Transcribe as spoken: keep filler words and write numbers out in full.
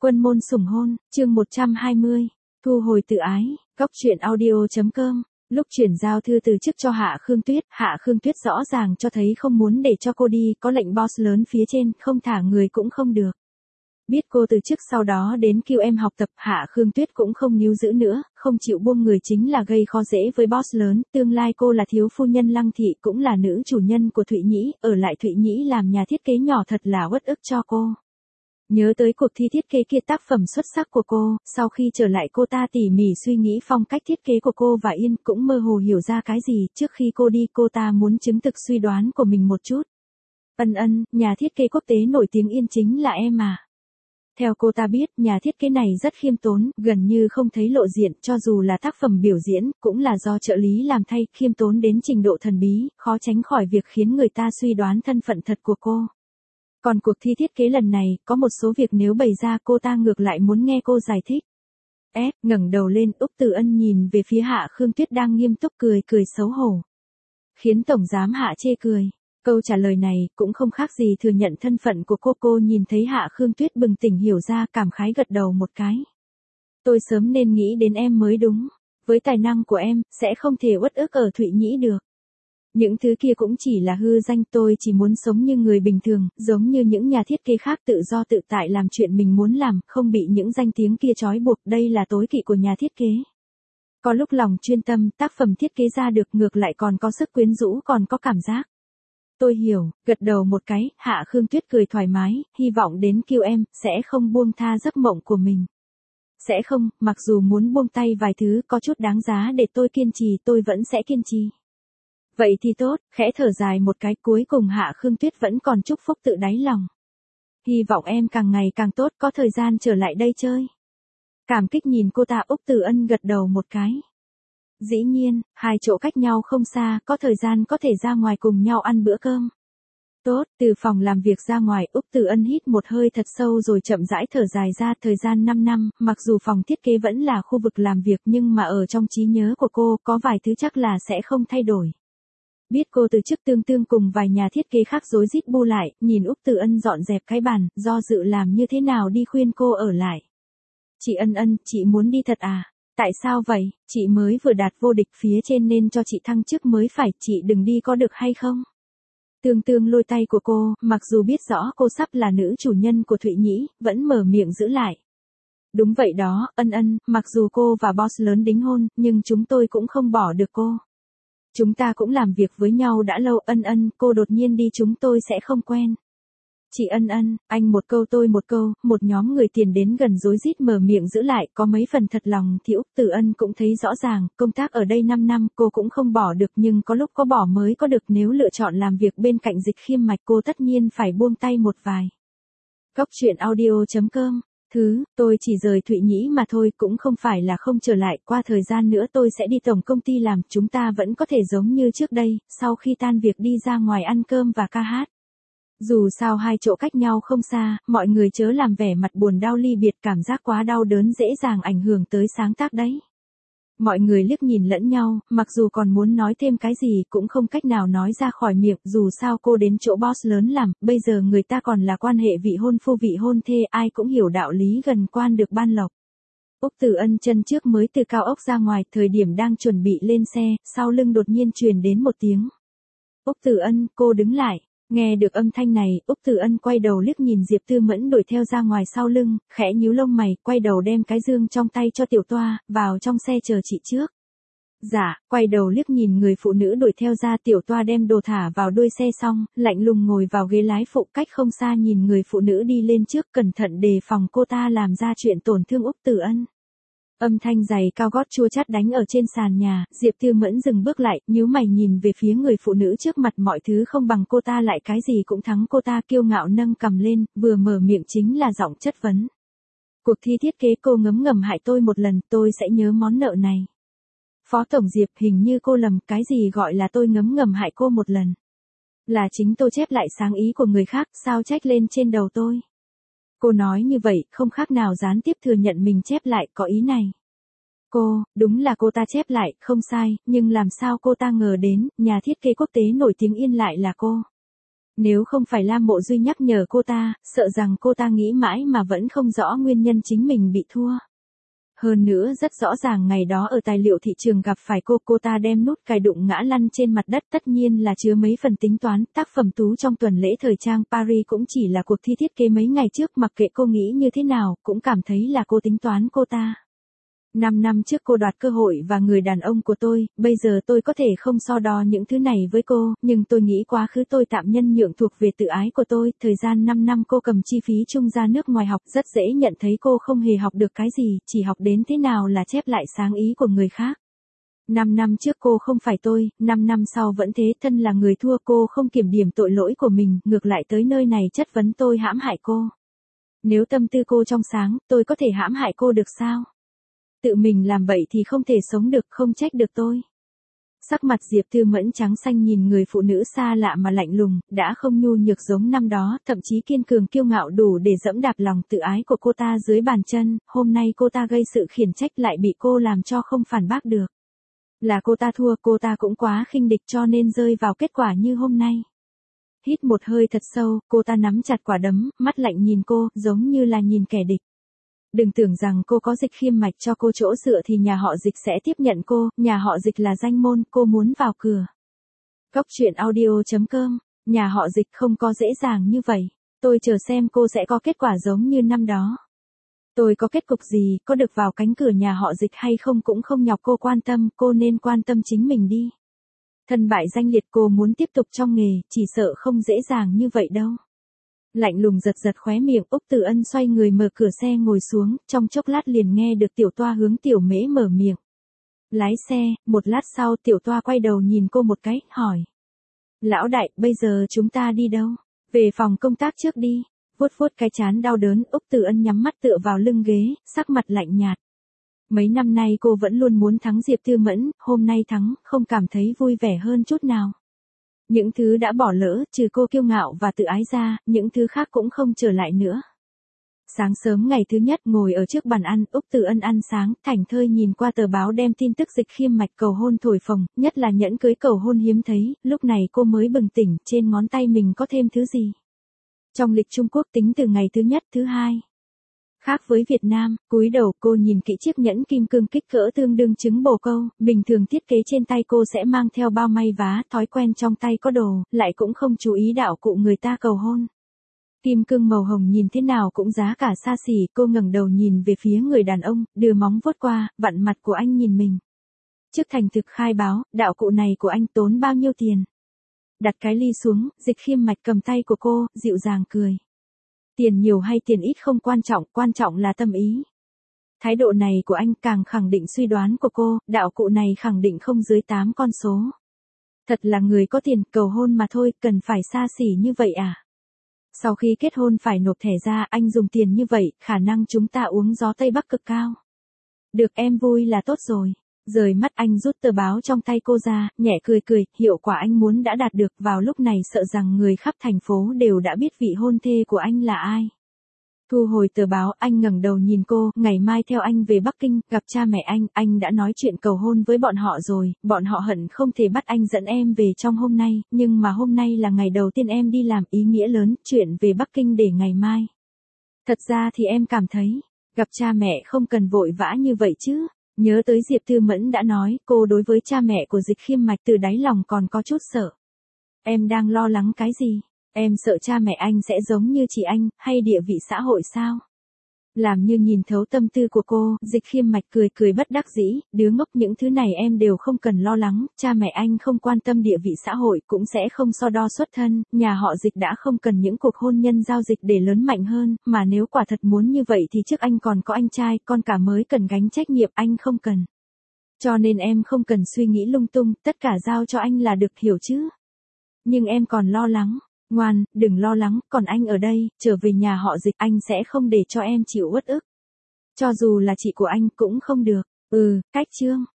Quân môn sủng hôn, chương một trăm hai mươi, thu hồi tự ái, góc truyện audio.com. Lúc chuyển giao thư từ chức cho Hạ Khương Tuyết, Hạ Khương Tuyết rõ ràng cho thấy không muốn để cho cô đi, có lệnh boss lớn phía trên, không thả người cũng không được. Biết cô từ chức sau đó đến kêu em học tập, Hạ Khương Tuyết cũng không níu giữ nữa, không chịu buông người chính là gây khó dễ với boss lớn, tương lai cô là thiếu phu nhân Lăng Thị cũng là nữ chủ nhân của Thụy Nhĩ, ở lại Thụy Nhĩ làm nhà thiết kế nhỏ thật là uất ức cho cô. Nhớ tới cuộc thi thiết kế kia tác phẩm xuất sắc của cô, sau khi trở lại cô ta tỉ mỉ suy nghĩ phong cách thiết kế của cô và Yên cũng mơ hồ hiểu ra cái gì, trước khi cô đi cô ta muốn chứng thực suy đoán của mình một chút. Ân ân, nhà thiết kế quốc tế nổi tiếng Yên chính là em à. Theo cô ta biết, nhà thiết kế này rất khiêm tốn, gần như không thấy lộ diện, cho dù là tác phẩm biểu diễn, cũng là do trợ lý làm thay, khiêm tốn đến trình độ thần bí, khó tránh khỏi việc khiến người ta suy đoán thân phận thật của cô. Còn cuộc thi thiết kế lần này, có một số việc nếu bày ra cô ta ngược lại muốn nghe cô giải thích. Ép, ngẩng đầu lên, Úc Từ Ân nhìn về phía Hạ Khương Tuyết đang nghiêm túc cười cười xấu hổ. Khiến tổng giám Hạ chê cười. Câu trả lời này cũng không khác gì thừa nhận thân phận của cô. Cô nhìn thấy Hạ Khương Tuyết bừng tỉnh hiểu ra, cảm khái gật đầu một cái. Tôi sớm nên nghĩ đến em mới đúng. Với tài năng của em, sẽ không thể uất ức ở Thụy Nhĩ được. Những thứ kia cũng chỉ là hư danh, tôi chỉ muốn sống như người bình thường, giống như những nhà thiết kế khác tự do tự tại làm chuyện mình muốn làm, không bị những danh tiếng kia trói buộc, đây là tối kỵ của nhà thiết kế. Có lúc lòng chuyên tâm, tác phẩm thiết kế ra được ngược lại còn có sức quyến rũ, còn có cảm giác. Tôi hiểu, gật đầu một cái, Hạ Khương Tuyết cười thoải mái, hy vọng đến kêu em, sẽ không buông tha giấc mộng của mình. Sẽ không, mặc dù muốn buông tay vài thứ có chút đáng giá để tôi kiên trì, tôi vẫn sẽ kiên trì. Vậy thì tốt, khẽ thở dài một cái, cuối cùng Hạ Khương Tuyết vẫn còn chúc phúc tự đáy lòng. Hy vọng em càng ngày càng tốt, có thời gian trở lại đây chơi. Cảm kích nhìn cô ta, Úc Từ Ân gật đầu một cái. Dĩ nhiên, hai chỗ cách nhau không xa, có thời gian có thể ra ngoài cùng nhau ăn bữa cơm. Tốt, từ phòng làm việc ra ngoài, Úc Từ Ân hít một hơi thật sâu rồi chậm rãi thở dài ra, thời gian năm năm, mặc dù phòng thiết kế vẫn là khu vực làm việc nhưng mà ở trong trí nhớ của cô, có vài thứ chắc là sẽ không thay đổi. Biết cô từ chức tương tương cùng vài nhà thiết kế khác rối rít bu lại, nhìn Úc Từ Ân dọn dẹp cái bàn, do dự làm như thế nào đi khuyên cô ở lại. Chị Ân Ân, chị muốn đi thật à? Tại sao vậy? Chị mới vừa đạt vô địch phía trên nên cho chị thăng chức mới phải, chị đừng đi có được hay không? Tương tương lôi tay của cô, mặc dù biết rõ cô sắp là nữ chủ nhân của Thụy Nhĩ, vẫn mở miệng giữ lại. Đúng vậy đó, Ân Ân, mặc dù cô và boss lớn đính hôn, nhưng chúng tôi cũng không bỏ được cô. Chúng ta cũng làm việc với nhau đã lâu. Ân Ân, cô đột nhiên đi chúng tôi sẽ không quen. Chị Ân Ân, anh một câu tôi một câu, một nhóm người tiền đến gần rối rít mở miệng giữ lại, có mấy phần thật lòng thì Úc Từ Ân cũng thấy rõ ràng, công tác ở đây năm năm cô cũng không bỏ được nhưng có lúc có bỏ mới có được, nếu lựa chọn làm việc bên cạnh Dịch Khiêm Mạch cô tất nhiên phải buông tay một vài. Góc truyện audio.com. Thứ, tôi chỉ rời Thụy Nhĩ mà thôi, cũng không phải là không trở lại, qua thời gian nữa tôi sẽ đi tổng công ty làm, chúng ta vẫn có thể giống như trước đây, sau khi tan việc đi ra ngoài ăn cơm và ca hát. Dù sao hai chỗ cách nhau không xa, mọi người chớ làm vẻ mặt buồn đau ly biệt, cảm giác quá đau đớn dễ dàng ảnh hưởng tới sáng tác đấy. Mọi người liếc nhìn lẫn nhau, mặc dù còn muốn nói thêm cái gì cũng không cách nào nói ra khỏi miệng, dù sao cô đến chỗ boss lớn làm, bây giờ người ta còn là quan hệ vị hôn phu vị hôn thê, ai cũng hiểu đạo lý gần quan được ban lộc. Úc Từ Ân chân trước mới từ cao ốc ra ngoài, thời điểm đang chuẩn bị lên xe, sau lưng đột nhiên truyền đến một tiếng. Úc Từ Ân, cô đứng lại. Nghe được âm thanh này, Úc Từ Ân quay đầu liếc nhìn Diệp Tư Mẫn đuổi theo ra ngoài sau lưng, khẽ nhíu lông mày, quay đầu đem cái dương trong tay cho Tiểu Toa, vào trong xe chờ chị trước. Dạ, quay đầu liếc nhìn người phụ nữ đuổi theo ra, Tiểu Toa đem đồ thả vào đuôi xe xong, lạnh lùng ngồi vào ghế lái phụ, cách không xa nhìn người phụ nữ đi lên trước, cẩn thận đề phòng cô ta làm ra chuyện tổn thương Úc Từ Ân. Âm thanh giày cao gót chua chát đánh ở trên sàn nhà, Diệp Tư Mẫn dừng bước lại, nhíu mày nhìn về phía người phụ nữ trước mặt, mọi thứ không bằng cô ta lại cái gì cũng thắng cô ta, kiêu ngạo nâng cầm lên, vừa mở miệng chính là giọng chất vấn. Cuộc thi thiết kế cô ngấm ngầm hại tôi một lần, tôi sẽ nhớ món nợ này. Phó Tổng Diệp, hình như cô lầm, cái gì gọi là tôi ngấm ngầm hại cô một lần? Là chính tôi chép lại sáng ý của người khác, sao trách lên trên đầu tôi? Cô nói như vậy, không khác nào gián tiếp thừa nhận mình chép lại, có ý này. Cô, đúng là cô ta chép lại, không sai, nhưng làm sao cô ta ngờ đến, nhà thiết kế quốc tế nổi tiếng Yên lại là cô. Nếu không phải Lam Mộ Duy nhắc nhở cô ta, sợ rằng cô ta nghĩ mãi mà vẫn không rõ nguyên nhân chính mình bị thua. Hơn nữa rất rõ ràng ngày đó ở tài liệu thị trường gặp phải cô, cô ta đem nút cài đụng ngã lăn trên mặt đất, tất nhiên là chứa mấy phần tính toán. Tác phẩm tú trong tuần lễ thời trang Paris cũng chỉ là cuộc thi thiết kế mấy ngày trước, mặc kệ cô nghĩ như thế nào, cũng cảm thấy là cô tính toán cô ta. Năm năm trước cô đoạt cơ hội và người đàn ông của tôi, bây giờ tôi có thể không so đo những thứ này với cô, nhưng tôi nghĩ quá khứ tôi tạm nhân nhượng thuộc về tự ái của tôi, thời gian năm năm cô cầm chi phí chung ra nước ngoài học, rất dễ nhận thấy cô không hề học được cái gì, chỉ học đến thế nào là chép lại sáng ý của người khác. Năm năm trước cô không phải tôi, năm năm sau vẫn thế, thân là người thua, cô không kiểm điểm tội lỗi của mình, ngược lại tới nơi này chất vấn tôi hãm hại cô. Nếu tâm tư cô trong sáng, tôi có thể hãm hại cô được sao? Tự mình làm bậy thì không thể sống được, không trách được tôi. Sắc mặt Diệp Thư Mẫn trắng xanh nhìn người phụ nữ xa lạ mà lạnh lùng, đã không nhu nhược giống năm đó, thậm chí kiên cường kiêu ngạo đủ để dẫm đạp lòng tự ái của cô ta dưới bàn chân, hôm nay cô ta gây sự khiển trách lại bị cô làm cho không phản bác được. Là cô ta thua, cô ta cũng quá khinh địch cho nên rơi vào kết quả như hôm nay. Hít một hơi thật sâu, cô ta nắm chặt quả đấm, mắt lạnh nhìn cô, giống như là nhìn kẻ địch. Đừng tưởng rằng cô có Dịch Khiêm Mạch cho cô chỗ dựa thì nhà họ Dịch sẽ tiếp nhận cô, nhà họ Dịch là danh môn, cô muốn vào cửa. Cốc truyện audio chấm com, nhà họ Dịch không có dễ dàng như vậy, tôi chờ xem cô sẽ có kết quả giống như năm đó. Tôi có kết cục gì, có được vào cánh cửa nhà họ Dịch hay không cũng không nhọc cô quan tâm, cô nên quan tâm chính mình đi. Thân bại danh liệt, cô muốn tiếp tục trong nghề, chỉ sợ không dễ dàng như vậy đâu. Lạnh lùng giật giật khóe miệng, Úc Từ Ân xoay người mở cửa xe ngồi xuống, trong chốc lát liền nghe được Tiểu Toa hướng Tiểu Mễ mở miệng. Lái xe, một lát sau Tiểu Toa quay đầu nhìn cô một cái, hỏi. Lão đại, bây giờ chúng ta đi đâu? Về phòng công tác trước đi. Vuốt vuốt cái trán đau đớn, Úc Từ Ân nhắm mắt tựa vào lưng ghế, sắc mặt lạnh nhạt. Mấy năm nay cô vẫn luôn muốn thắng Diệp Thư Mẫn, hôm nay thắng, không cảm thấy vui vẻ hơn chút nào. Những thứ đã bỏ lỡ, trừ cô kiêu ngạo và tự ái ra, những thứ khác cũng không trở lại nữa. Sáng sớm ngày thứ nhất ngồi ở trước bàn ăn, Úc Từ Ân ăn sáng, thảnh thơi nhìn qua tờ báo đem tin tức Dịch Khiêm Mạch cầu hôn thổi phồng, nhất là nhẫn cưới cầu hôn hiếm thấy, lúc này cô mới bừng tỉnh, trên ngón tay mình có thêm thứ gì. Trong lịch Trung Quốc tính từ ngày thứ nhất, thứ hai. Khác với Việt Nam, cúi đầu cô nhìn kỹ chiếc nhẫn kim cương kích cỡ tương đương trứng bồ câu, bình thường thiết kế trên tay cô sẽ mang theo bao may vá, thói quen trong tay có đồ, lại cũng không chú ý đạo cụ người ta cầu hôn. Kim cương màu hồng nhìn thế nào cũng giá cả xa xỉ, cô ngẩng đầu nhìn về phía người đàn ông, đưa móng vuốt qua, vặn mặt của anh nhìn mình. Trước thành thực khai báo, đạo cụ này của anh tốn bao nhiêu tiền? Đặt cái ly xuống, Dịch Khiêm Mạch cầm tay của cô, dịu dàng cười. Tiền nhiều hay tiền ít không quan trọng, quan trọng là tâm ý. Thái độ này của anh càng khẳng định suy đoán của cô, đạo cụ này khẳng định không dưới tám con số. Thật là người có tiền, cầu hôn mà thôi, cần phải xa xỉ như vậy à? Sau khi kết hôn phải nộp thẻ ra, anh dùng tiền như vậy, khả năng chúng ta uống gió Tây Bắc cực cao. Được, em vui là tốt rồi. Rời mắt anh rút tờ báo trong tay cô ra, nhẹ cười cười, hiệu quả anh muốn đã đạt được, vào lúc này sợ rằng người khắp thành phố đều đã biết vị hôn thê của anh là ai. Thu hồi tờ báo, anh ngẩng đầu nhìn cô, ngày mai theo anh về Bắc Kinh, gặp cha mẹ anh, anh đã nói chuyện cầu hôn với bọn họ rồi, bọn họ hận không thể bắt anh dẫn em về trong hôm nay, nhưng mà hôm nay là ngày đầu tiên em đi làm, ý nghĩa lớn, chuyện về Bắc Kinh để ngày mai. Thật ra thì em cảm thấy, gặp cha mẹ không cần vội vã như vậy chứ. Nhớ tới Diệp Thư Mẫn đã nói, cô đối với cha mẹ của Dịch Khiêm Mạch từ đáy lòng còn có chút sợ. Em đang lo lắng cái gì? Em sợ cha mẹ anh sẽ giống như chị anh, hay địa vị xã hội sao? Làm như nhìn thấu tâm tư của cô, Dịch Khiêm Mạch cười cười bất đắc dĩ, đứa ngốc, những thứ này em đều không cần lo lắng, cha mẹ anh không quan tâm địa vị xã hội, cũng sẽ không so đo xuất thân, nhà họ Dịch đã không cần những cuộc hôn nhân giao dịch để lớn mạnh hơn, mà nếu quả thật muốn như vậy thì trước anh còn có anh trai, con cả mới cần gánh trách nhiệm, anh không cần. Cho nên em không cần suy nghĩ lung tung, tất cả giao cho anh là được, hiểu chứ? Nhưng em còn lo lắng. Ngoan, đừng lo lắng, còn anh ở đây, trở về nhà họ Dịch, anh sẽ không để cho em chịu uất ức. Cho dù là chị của anh cũng không được. Ừ, cách chương.